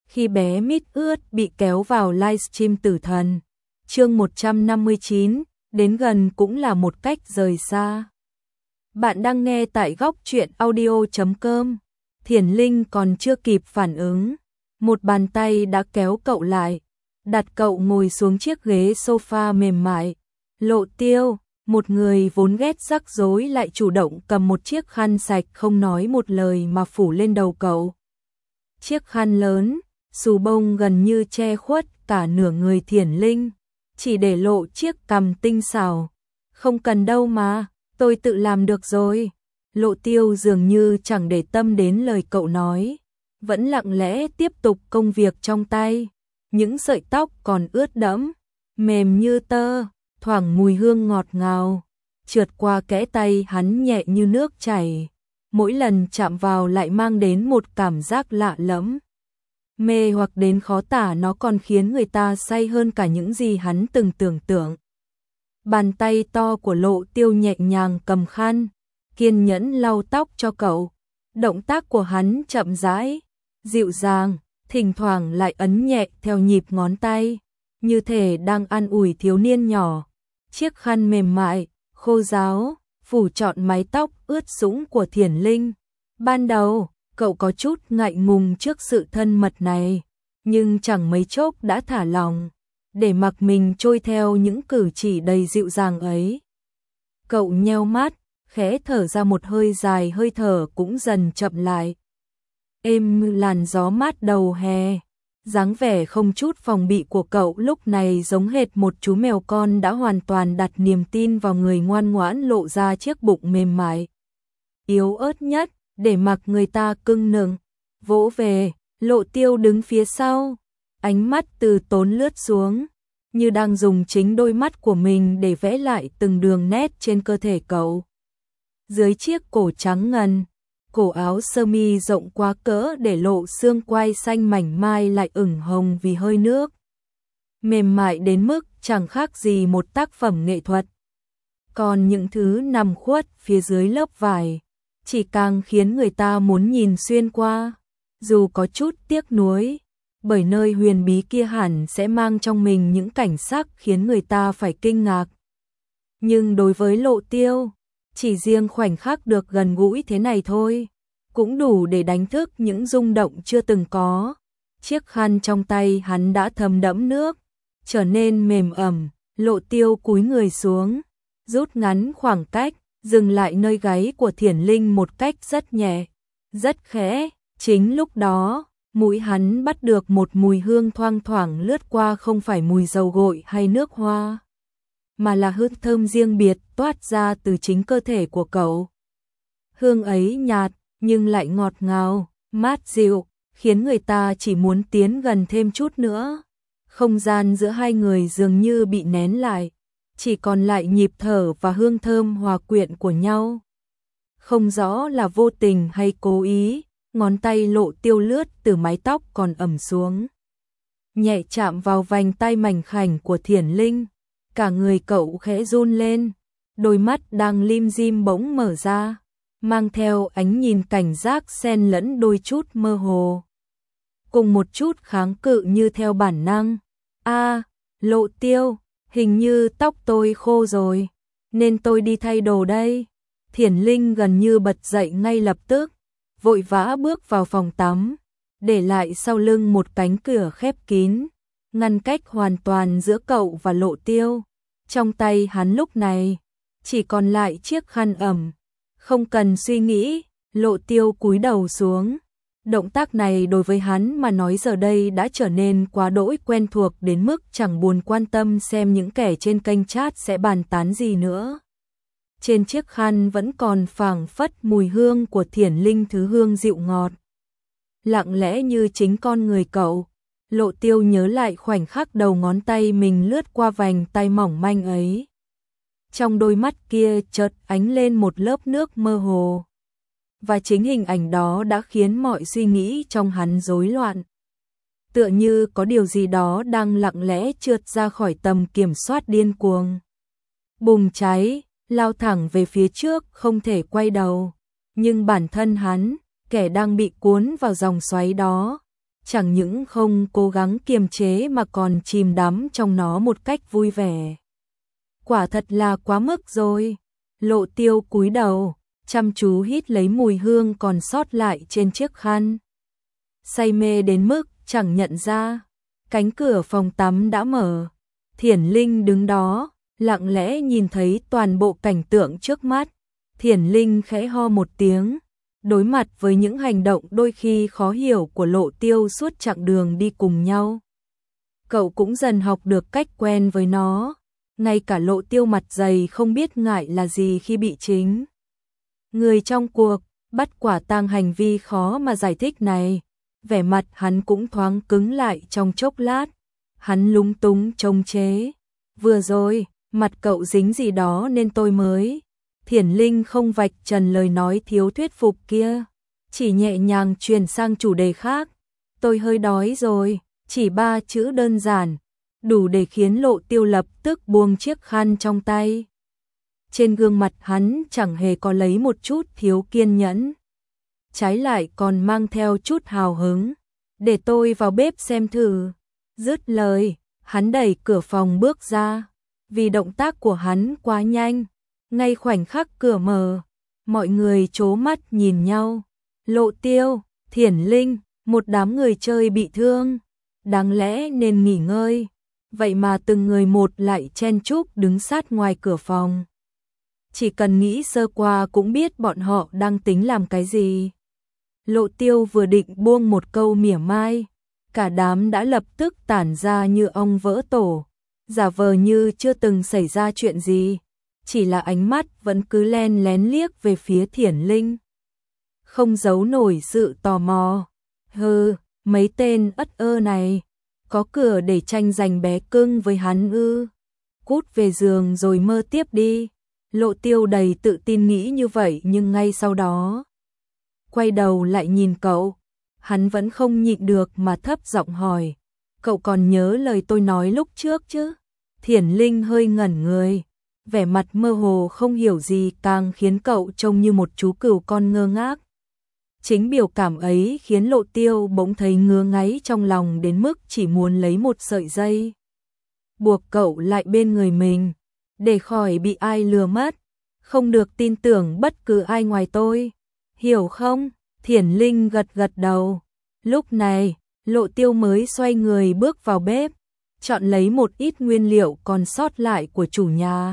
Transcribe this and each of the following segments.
khi bé mít ướt bị kéo vào livestream tử thần. Chương 159, đến gần cũng là một cách rời xa. Bạn đang nghe tại góc truyện audio.com. Thiển Linh còn chưa kịp phản ứng, một bàn tay đã kéo cậu lại, đặt cậu ngồi xuống chiếc ghế sofa mềm mại. Lộ Tiêu, một người vốn ghét rắc rối lại chủ động cầm một chiếc khăn sạch không nói một lời mà phủ lên đầu cậu. Chiếc khăn lớn, xù bông gần như che khuất cả nửa người Thiển Linh, chỉ để lộ chiếc cằm tinh xảo. Không cần đâu mà, tôi tự làm được rồi. Lộ Tiêu dường như chẳng để tâm đến lời cậu nói, vẫn lặng lẽ tiếp tục công việc trong tay. Những sợi tóc còn ướt đẫm, mềm như tơ, thoảng mùi hương ngọt ngào, trượt qua kẽ tay hắn nhẹ như nước chảy. Mỗi lần chạm vào lại mang đến một cảm giác lạ lẫm, mê hoặc đến khó tả, nó còn khiến người ta say hơn cả những gì hắn từng tưởng tượng. Bàn tay to của Lộ Tiêu nhẹ nhàng cầm khăn, kiên nhẫn lau tóc cho cậu. Động tác của hắn chậm rãi, dịu dàng, thỉnh thoảng lại ấn nhẹ theo nhịp ngón tay, như thể đang an ủi thiếu niên nhỏ. Chiếc khăn mềm mại, khô ráo, phủ trọn mái tóc ướt sũng của Thiển Linh. Ban đầu, cậu có chút ngại ngùng trước sự thân mật này, nhưng chẳng mấy chốc đã thả lòng, để mặc mình trôi theo những cử chỉ đầy dịu dàng ấy. Cậu nheo mắt, khẽ thở ra một hơi dài, hơi thở cũng dần chậm lại. Êm như làn gió mát đầu hè, dáng vẻ không chút phòng bị của cậu lúc này giống hệt một chú mèo con đã hoàn toàn đặt niềm tin vào người ngoan ngoãn, lộ ra chiếc bụng mềm mại, yếu ớt nhất, để mặc người ta cưng nựng, vỗ về. Lộ Tiêu đứng phía sau, ánh mắt từ tốn lướt xuống, như đang dùng chính đôi mắt của mình để vẽ lại từng đường nét trên cơ thể cậu. Dưới chiếc cổ trắng ngần, cổ áo sơ mi rộng quá cỡ để lộ xương quai xanh mảnh mai lại ửng hồng vì hơi nước, mềm mại đến mức chẳng khác gì một tác phẩm nghệ thuật. Còn những thứ nằm khuất phía dưới lớp vải chỉ càng khiến người ta muốn nhìn xuyên qua, dù có chút tiếc nuối, bởi nơi huyền bí kia hẳn sẽ mang trong mình những cảnh sắc khiến người ta phải kinh ngạc. Nhưng đối với Lộ Tiêu, chỉ riêng khoảnh khắc được gần gũi thế này thôi, cũng đủ để đánh thức những rung động chưa từng có. Chiếc khăn trong tay hắn đã thấm đẫm nước, trở nên mềm ẩm. Lộ Tiêu cúi người xuống, rút ngắn khoảng cách, dừng lại nơi gáy của Thiển Linh một cách rất nhẹ, rất khẽ. Chính lúc đó, mũi hắn bắt được một mùi hương thoang thoảng lướt qua, không phải mùi dầu gội hay nước hoa, mà là hương thơm riêng biệt toát ra từ chính cơ thể của cậu. Hương ấy nhạt nhưng lại ngọt ngào, mát dịu, khiến người ta chỉ muốn tiến gần thêm chút nữa. Không gian giữa hai người dường như bị nén lại, chỉ còn lại nhịp thở và hương thơm hòa quyện của nhau. Không rõ là vô tình hay cố ý, ngón tay Lộ Tiêu lướt từ mái tóc còn ẩm xuống, nhẹ chạm vào vành tay mảnh khảnh của Thiển Linh. Cả người cậu khẽ run lên, đôi mắt đang lim dim bỗng mở ra, mang theo ánh nhìn cảnh giác xen lẫn đôi chút mơ hồ, cùng một chút kháng cự như theo bản năng. Lộ Tiêu, hình như tóc tôi khô rồi, nên tôi đi thay đồ đây. Thiển Linh gần như bật dậy ngay lập tức, vội vã bước vào phòng tắm, để lại sau lưng một cánh cửa khép kín, ngăn cách hoàn toàn giữa cậu và Lộ Tiêu. Trong tay hắn lúc này chỉ còn lại chiếc khăn ẩm. Không cần suy nghĩ, Lộ Tiêu cúi đầu xuống. Động tác này đối với hắn mà nói giờ đây đã trở nên quá đỗi quen thuộc đến mức chẳng buồn quan tâm xem những kẻ trên kênh chat sẽ bàn tán gì nữa. Trên chiếc khăn vẫn còn phảng phất mùi hương của Thiển Linh, thứ hương dịu ngọt, lặng lẽ như chính con người cậu. Lộ Tiêu nhớ lại khoảnh khắc đầu ngón tay mình lướt qua vành tay mỏng manh ấy. Trong đôi mắt kia chợt ánh lên một lớp nước mơ hồ, và chính hình ảnh đó đã khiến mọi suy nghĩ trong hắn rối loạn. Tựa như có điều gì đó đang lặng lẽ trượt ra khỏi tầm kiểm soát, điên cuồng bùng cháy, lao thẳng về phía trước, không thể quay đầu. Nhưng bản thân hắn, kẻ đang bị cuốn vào dòng xoáy đó, chẳng những không cố gắng kiềm chế mà còn chìm đắm trong nó một cách vui vẻ. Quả thật là quá mức rồi. Lộ Tiêu cúi đầu, chăm chú hít lấy mùi hương còn sót lại trên chiếc khăn. Say mê đến mức chẳng nhận ra, cánh cửa phòng tắm đã mở. Thiển Linh đứng đó, lặng lẽ nhìn thấy toàn bộ cảnh tượng trước mắt. Thiển Linh khẽ ho một tiếng, đối mặt với những hành động đôi khi khó hiểu của Lộ Tiêu suốt chặng đường đi cùng nhau. Cậu cũng dần học được cách quen với nó, ngay cả Lộ Tiêu mặt dày không biết ngại là gì khi bị chính người trong cuộc bắt quả tang hành vi khó mà giải thích này. Vẻ mặt hắn cũng thoáng cứng lại trong chốc lát, hắn lúng túng trông chế. Vừa rồi, mặt cậu dính gì đó nên tôi mới. Thiển Linh không vạch trần lời nói thiếu thuyết phục kia, chỉ nhẹ nhàng chuyển sang chủ đề khác. Tôi hơi đói rồi, chỉ 3 chữ đơn giản, đủ để khiến Lộ Tiêu lập tức buông chiếc khăn trong tay. Trên gương mặt hắn chẳng hề có lấy một chút thiếu kiên nhẫn, trái lại còn mang theo chút hào hứng. Để tôi vào bếp xem thử. Dứt lời, hắn đẩy cửa phòng bước ra. Vì động tác của hắn quá nhanh, ngay khoảnh khắc cửa mở, mọi người trố mắt nhìn nhau. Lộ Tiêu, Thiển Linh, một đám người chơi bị thương, đáng lẽ nên nghỉ ngơi, vậy mà từng người một lại chen chúc đứng sát ngoài cửa phòng. Chỉ cần nghĩ sơ qua cũng biết bọn họ đang tính làm cái gì. Lộ Tiêu vừa định buông một câu mỉa mai, cả đám đã lập tức tản ra như ong vỡ tổ, giả vờ như chưa từng xảy ra chuyện gì, chỉ là ánh mắt vẫn cứ len lén liếc về phía Thiển Linh. Không giấu nổi sự tò mò. Hừ, mấy tên ất ơ này, có cửa để tranh giành bé cưng với hắn ư? Cút về giường rồi mơ tiếp đi. Lộ Tiêu đầy tự tin nghĩ như vậy nhưng ngay sau đó quay đầu lại nhìn cậu, hắn vẫn không nhịn được mà thấp giọng hỏi, cậu còn nhớ lời tôi nói lúc trước chứ? Thiển Linh hơi ngẩn người, vẻ mặt mơ hồ không hiểu gì càng khiến cậu trông như một chú cừu con ngơ ngác. Chính biểu cảm ấy khiến Lộ Tiêu bỗng thấy ngứa ngáy trong lòng đến mức chỉ muốn lấy một sợi dây buộc cậu lại bên người mình, để khỏi bị ai lừa mất, không được tin tưởng bất cứ ai ngoài tôi, hiểu không? Thiển Linh gật gật đầu. Lúc này, Lộ Tiêu mới xoay người bước vào bếp, chọn lấy một ít nguyên liệu còn sót lại của chủ nhà,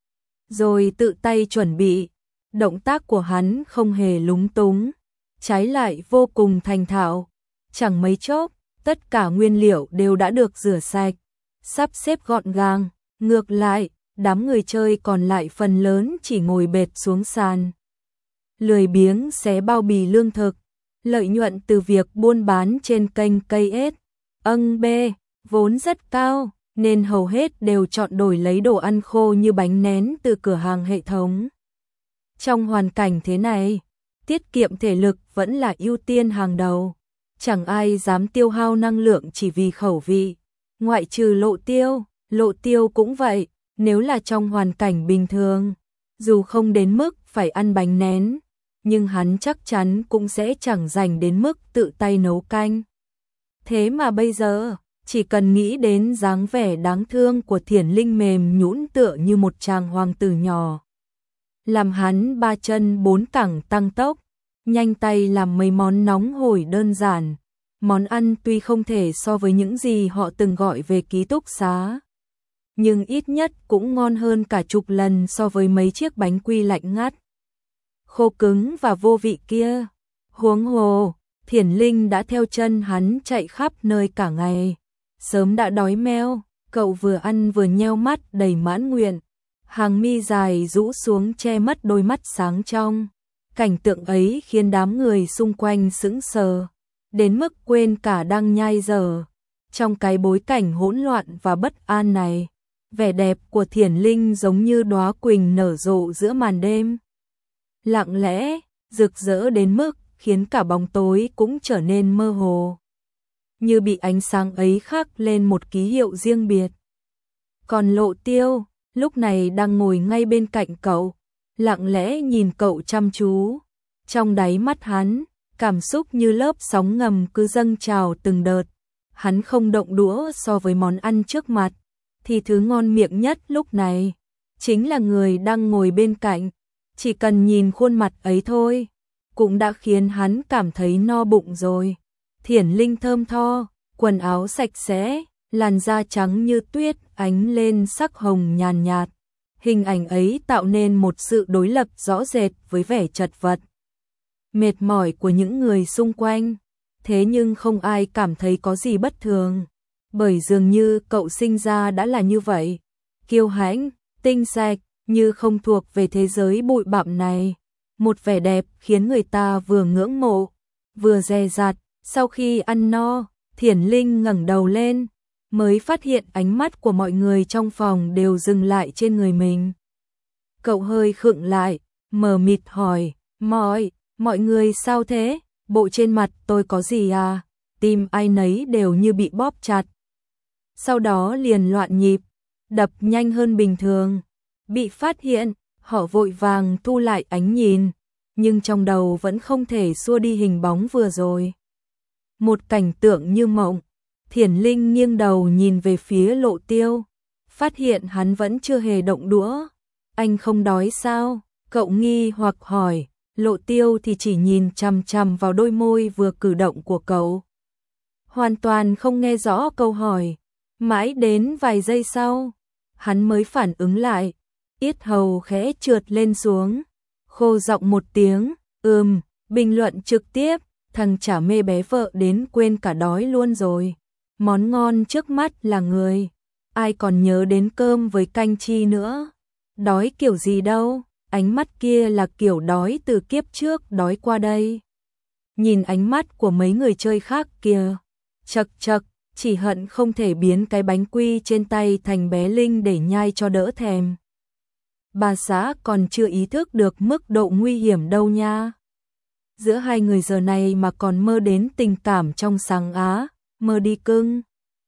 rồi tự tay chuẩn bị. Động tác của hắn không hề lúng túng, trái lại vô cùng thành thạo. Chẳng mấy chốc, tất cả nguyên liệu đều đã được rửa sạch, sắp xếp gọn gàng. Ngược lại, đám người chơi còn lại phần lớn chỉ ngồi bệt xuống sàn, lười biếng xé bao bì lương thực. Lợi nhuận từ việc buôn bán trên kênh KSB vốn rất cao, nên hầu hết đều chọn đổi lấy đồ ăn khô như bánh nén từ cửa hàng hệ thống. Trong hoàn cảnh thế này, tiết kiệm thể lực vẫn là ưu tiên hàng đầu. Chẳng ai dám tiêu hao năng lượng chỉ vì khẩu vị, ngoại trừ Lộ Tiêu cũng vậy. Nếu là trong hoàn cảnh bình thường, dù không đến mức phải ăn bánh nén, nhưng hắn chắc chắn cũng sẽ chẳng dành đến mức tự tay nấu canh. Thế mà bây giờ, chỉ cần nghĩ đến dáng vẻ đáng thương của Thiển Linh mềm nhũn tựa như một chàng hoàng tử nhỏ, làm hắn 3 chân 4 cẳng tăng tốc, nhanh tay làm mấy món nóng hổi đơn giản. Món ăn tuy không thể so với những gì họ từng gọi về ký túc xá, nhưng ít nhất cũng ngon hơn cả chục lần so với mấy chiếc bánh quy lạnh ngắt, khô cứng và vô vị kia. Huống hồ, Thiển Linh đã theo chân hắn chạy khắp nơi cả ngày, sớm đã đói meo. Cậu vừa ăn vừa nheo mắt đầy mãn nguyện, hàng mi dài rũ xuống che mất đôi mắt sáng trong. Cảnh tượng ấy khiến đám người xung quanh sững sờ, đến mức quên cả đang nhai dở. Trong cái bối cảnh hỗn loạn và bất an này, vẻ đẹp của Thiển Linh giống như đóa quỳnh nở rộ giữa màn đêm, lặng lẽ, rực rỡ đến mức khiến cả bóng tối cũng trở nên mơ hồ, như bị ánh sáng ấy khắc lên một ký hiệu riêng biệt. Còn Lộ Tiêu, lúc này đang ngồi ngay bên cạnh cậu, lặng lẽ nhìn cậu chăm chú. Trong đáy mắt hắn, cảm xúc như lớp sóng ngầm cứ dâng trào từng đợt. Hắn không động đũa so với món ăn trước mặt, thì thứ ngon miệng nhất lúc này chính là người đang ngồi bên cạnh. Chỉ cần nhìn khuôn mặt ấy thôi, cũng đã khiến hắn cảm thấy no bụng rồi. Thiển Linh thơm tho, quần áo sạch sẽ, làn da trắng như tuyết ánh lên sắc hồng nhàn nhạt. Hình ảnh ấy tạo nên một sự đối lập rõ rệt với vẻ chật vật, mệt mỏi của những người xung quanh. Thế nhưng không ai cảm thấy có gì bất thường, bởi dường như cậu sinh ra đã là như vậy, kiêu hãnh, tinh sạch, như không thuộc về thế giới bụi bặm này. Một vẻ đẹp khiến người ta vừa ngưỡng mộ, vừa dè dặt. Sau khi ăn no, Thiển Linh ngẩng đầu lên, mới phát hiện ánh mắt của mọi người trong phòng đều dừng lại trên người mình. Cậu hơi khựng lại, mờ mịt hỏi, mọi người sao thế? Bộ trên mặt tôi có gì à? Tim ai nấy đều như bị bóp chặt. Sau đó liền loạn nhịp, đập nhanh hơn bình thường. Bị phát hiện, họ vội vàng thu lại ánh nhìn, nhưng trong đầu vẫn không thể xua đi hình bóng vừa rồi. Một cảnh tượng như mộng. Thiển Linh nghiêng đầu nhìn về phía Lộ Tiêu, phát hiện hắn vẫn chưa hề động đũa. Anh không đói sao? Cậu nghi hoặc hỏi. Lộ Tiêu thì chỉ nhìn chằm chằm vào đôi môi vừa cử động của cậu, hoàn toàn không nghe rõ câu hỏi. Mãi đến vài giây sau, hắn mới phản ứng lại, yết hầu khẽ trượt lên xuống, khô giọng một tiếng, bình luận trực tiếp, thằng chả mê bé vợ đến quên cả đói luôn rồi. Món ngon trước mắt là người, ai còn nhớ đến cơm với canh chi nữa. Đói kiểu gì đâu, ánh mắt kia là kiểu đói từ kiếp trước đói qua đây. Nhìn ánh mắt của mấy người chơi khác kìa, chật chật, chỉ hận không thể biến cái bánh quy trên tay thành bé Linh để nhai cho đỡ thèm. Bà xã còn chưa ý thức được mức độ nguy hiểm đâu nha. Giữa hai người giờ này mà còn mơ đến tình cảm trong sáng á, mơ đi cưng.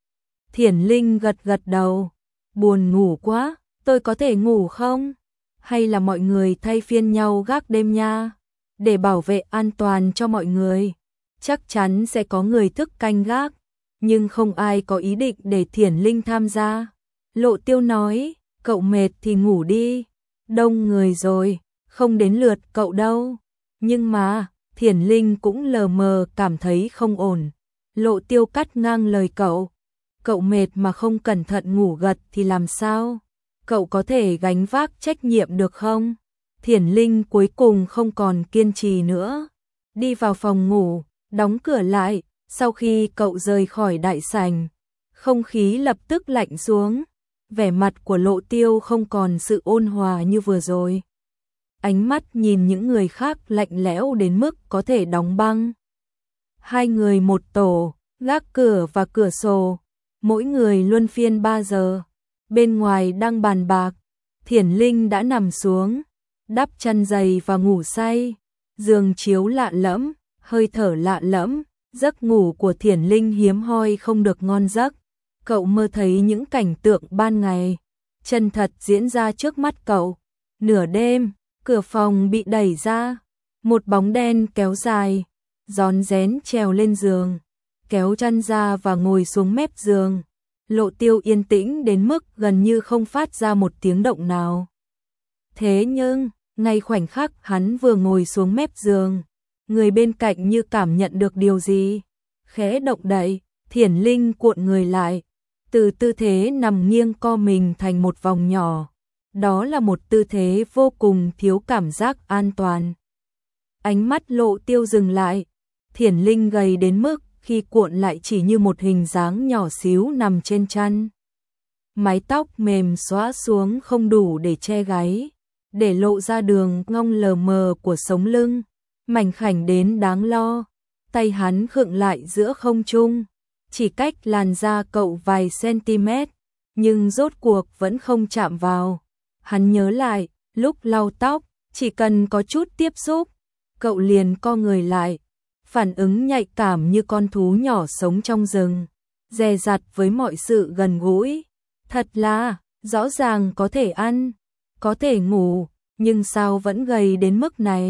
Thiển Linh gật gật đầu, buồn ngủ quá, tôi có thể ngủ không? Hay là mọi người thay phiên nhau gác đêm nha, để bảo vệ an toàn cho mọi người. Chắc chắn sẽ có người thức canh gác, nhưng không ai có ý định để Thiển Linh tham gia. Lộ Tiêu nói, cậu mệt thì ngủ đi, đông người rồi, không đến lượt cậu đâu. Nhưng mà, Thiển Linh cũng lờ mờ cảm thấy không ổn. Lộ Tiêu cắt ngang lời cậu. Cậu mệt mà không cẩn thận ngủ gật thì làm sao? Cậu có thể gánh vác trách nhiệm được không? Thiển Linh cuối cùng không còn kiên trì nữa, đi vào phòng ngủ, đóng cửa lại. Sau khi cậu rời khỏi đại sảnh, không khí lập tức lạnh xuống, vẻ mặt của Lộ Tiêu không còn sự ôn hòa như vừa rồi. Ánh mắt nhìn những người khác lạnh lẽo đến mức có thể đóng băng. Hai người một tổ, gác cửa và cửa sổ, mỗi người luân phiên 3 giờ. Bên ngoài đang bàn bạc, Thiển Linh đã nằm xuống, đắp chăn dày và ngủ say. Giường chiếu lạ lẫm, hơi thở lạ lẫm, giấc ngủ của Thiển Linh hiếm hoi không được ngon giấc. Cậu mơ thấy những cảnh tượng ban ngày chân thật diễn ra trước mắt cậu. Nửa đêm, cửa phòng bị đẩy ra, một bóng đen kéo dài, rón rén trèo lên giường, kéo chăn ra và ngồi xuống mép giường. Lộ Tiêu yên tĩnh đến mức gần như không phát ra một tiếng động nào. Thế nhưng, ngay khoảnh khắc hắn vừa ngồi xuống mép giường, người bên cạnh như cảm nhận được điều gì, khẽ động đậy. Thiển Linh cuộn người lại, từ tư thế nằm nghiêng co mình thành một vòng nhỏ. Đó là một tư thế vô cùng thiếu cảm giác an toàn. Ánh mắt Lộ Tiêu dừng lại, Thiển Linh gầy đến mức khi cuộn lại chỉ như một hình dáng nhỏ xíu nằm trên chăn. Mái tóc mềm xõa xuống không đủ để che gáy, để lộ ra đường cong lờ mờ của sống lưng, mảnh khảnh đến đáng lo. Tay hắn khựng lại giữa không trung, chỉ cách làn da cậu vài cm, nhưng rốt cuộc vẫn không chạm vào. Hắn nhớ lại, lúc lau tóc, chỉ cần có chút tiếp xúc, cậu liền co người lại, phản ứng nhạy cảm như con thú nhỏ sống trong rừng, dè dặt với mọi sự gần gũi. Thật là, rõ ràng có thể ăn, có thể ngủ, nhưng sao vẫn gầy đến mức này?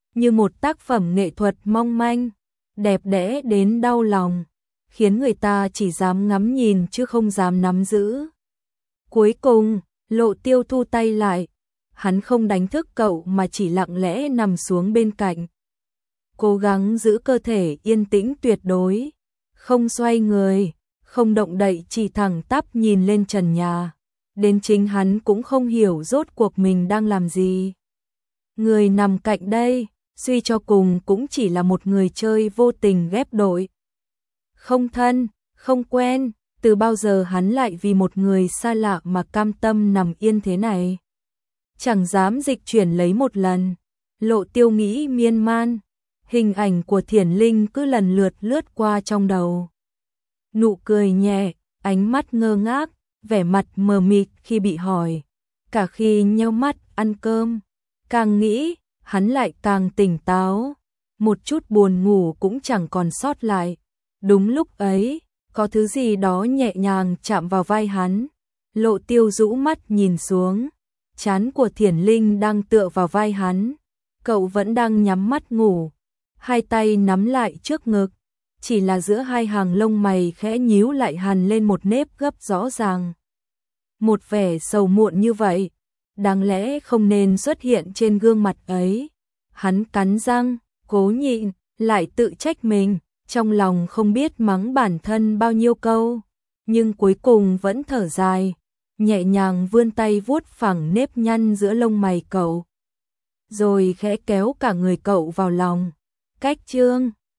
như một tác phẩm nghệ thuật mong manh, đẹp đẽ đến đau lòng, khiến người ta chỉ dám ngắm nhìn chứ không dám nắm giữ. Cuối cùng, Lộ Tiêu thu tay lại, hắn không đánh thức cậu mà chỉ lặng lẽ nằm xuống bên cạnh. Cố gắng giữ cơ thể yên tĩnh tuyệt đối, không xoay người, không động đậy, chỉ thẳng tắp nhìn lên trần nhà. Đến chính hắn cũng không hiểu rốt cuộc mình đang làm gì. Người nằm cạnh đây, suy cho cùng cũng chỉ là một người chơi vô tình ghép đội. Không thân, không quen, từ bao giờ hắn lại vì một người xa lạ mà cam tâm nằm yên thế này. Chẳng dám dịch chuyển lấy một lần. Lộ Tiêu nghĩ miên man, hình ảnh của Thiển Linh cứ lần lượt lướt qua trong đầu. Nụ cười nhẹ, ánh mắt ngơ ngác, vẻ mặt mờ mịt khi bị hỏi. Cả khi nheo mắt ăn cơm, càng nghĩ, hắn lại càng tỉnh táo. Một chút buồn ngủ cũng chẳng còn sót lại. Đúng lúc ấy, có thứ gì đó nhẹ nhàng chạm vào vai hắn. Lộ Tiêu rũ mắt nhìn xuống, trán của Thiển Linh đang tựa vào vai hắn. Cậu vẫn đang nhắm mắt ngủ, hai tay nắm lại trước ngực. Chỉ là giữa hai hàng lông mày khẽ nhíu lại hằn lên một nếp gấp rõ ràng. Một vẻ sầu muộn như vậy, đáng lẽ không nên xuất hiện trên gương mặt ấy. Hắn cắn răng, cố nhịn, lại tự trách mình, trong lòng không biết mắng bản thân bao nhiêu câu, nhưng cuối cùng vẫn thở dài, nhẹ nhàng vươn tay vuốt phẳng nếp nhăn giữa lông mày cậu, rồi khẽ kéo cả người cậu vào lòng. Cách chương